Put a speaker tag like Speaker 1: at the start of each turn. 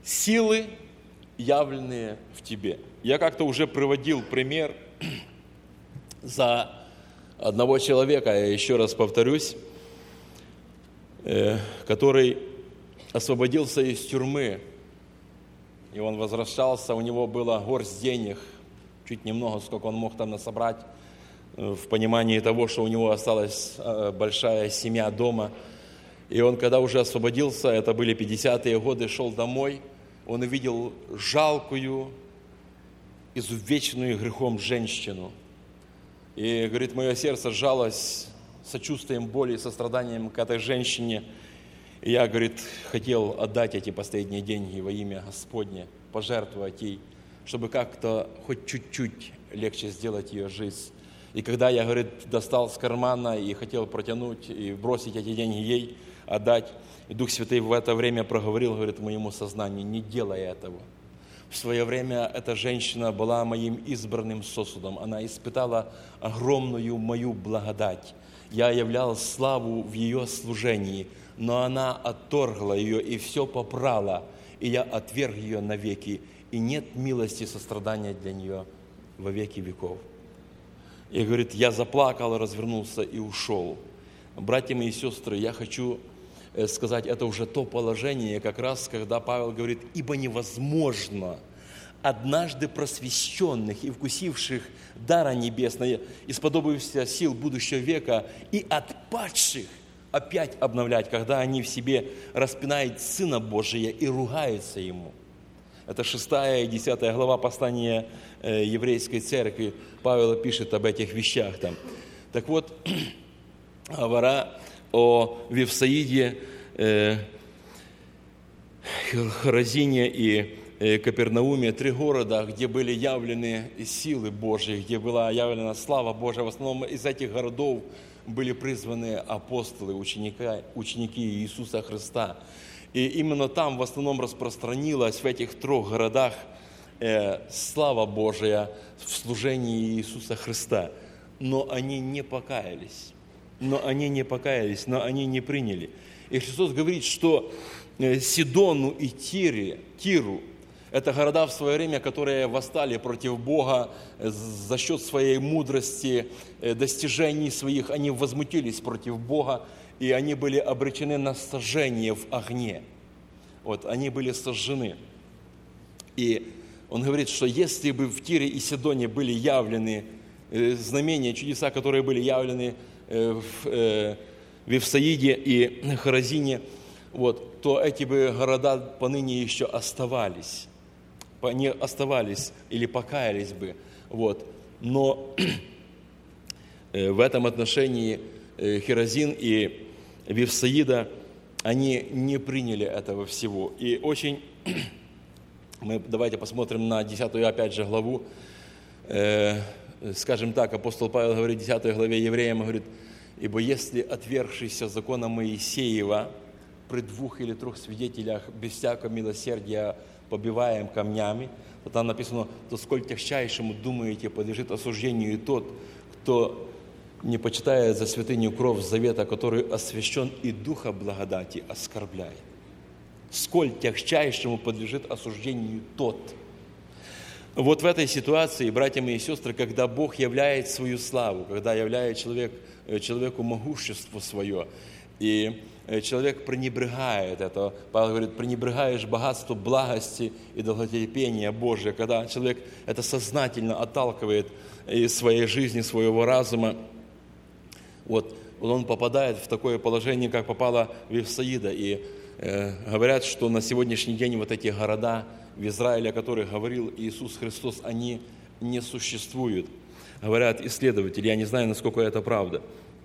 Speaker 1: Силы, явленные в тебе. Я как-то уже приводил пример за одного человека, я еще раз повторюсь, который освободился из тюрьмы, и он возвращался, у него была горсть денег, чуть немного, сколько он мог там насобрать, в понимании того, что у него осталась большая семья дома. И он, когда уже освободился, это были 50-е годы, шел домой, он увидел жалкую, изувеченную грехом женщину. И, говорит, мое сердце сжалось сочувствием, болью, состраданием к этой женщине. И я, говорит, хотел отдать эти последние деньги во имя Господне, пожертвовать ей, чтобы как-то хоть чуть-чуть легче сделать ее жизнь. И когда я, говорит, достал с кармана и хотел протянуть и бросить эти деньги ей, отдать, и Дух Святый в это время проговорил, говорит, моему сознанию: не делай этого. В свое время эта женщина была моим избранным сосудом. Она испытала огромную мою благодать. Я являл славу в ее служении, но она отторгла ее и все попрала, и я отверг ее навеки, и нет милости, сострадания для нее во веки веков. И, говорит, я заплакал, развернулся и ушел. Братья мои и сестры, я хочу сказать, это уже то положение, как раз, когда Павел говорит: ибо невозможно однажды просвещенных и вкусивших дара небесного, исподобившихся сил будущего века и отпадших опять обновлять, когда они в себе распинают Сына Божия и ругаются Ему. Это 6 и 10 глава послания еврейской церкви. Павел пишет об этих вещах там. Так вот, говоря о Вифсаиде, Хоразине и Капернауме, 3 города, где были явлены силы Божьи, где была явлена слава Божия. В основном из этих городов были призваны апостолы, ученики Иисуса Христа. И именно там в основном распространилась, в этих 3 городах, слава Божия в служении Иисуса Христа. Но они не покаялись. Но они не приняли. И Христос говорит, что Сидону и Тиру – это города в свое время, которые восстали против Бога за счет своей мудрости, достижений своих. Они возмутились против Бога, и они были обречены на сожжение в огне. Вот, они были сожжены. И он говорит, что если бы в Тире и Сидоне были явлены знамения, чудеса, которые были явлены в Вифсаиде и Хоразине, вот, то эти бы города поныне еще оставались. Они оставались или покаялись бы. Вот. Но в этом отношении Хоразин и Вифсаида, они не приняли этого всего. И очень, давайте посмотрим на 10 опять же главу. Скажем так, апостол Павел говорит в 10 главе Евреям, говорит: «Ибо если отвергшийся закона Моисеева при 2 или 3 свидетелях без всякого милосердия побиваем камнями», то там написано: «то сколь тягчайшему, думаете, подлежит осуждению и тот, кто не почитает за святыню кровь завета, который освящен и духа благодати оскорбляет». Сколь тягчайшему подлежит осуждению тот. Вот в этой ситуации, братья мои и сестры, когда Бог являет свою славу, когда являет человеку могущество свое, и человек пренебрегает это, Павел говорит: пренебрегаешь богатство благости и долготерпения Божия, когда человек это сознательно отталкивает из своей жизни, своего разума, вот он попадает в такое положение, как попала Вифсаида. И говорят, что на сегодняшний день вот эти города в Израиле, о которых говорил Иисус Христос, они не существуют. Говорят исследователи, я не знаю, насколько это правда.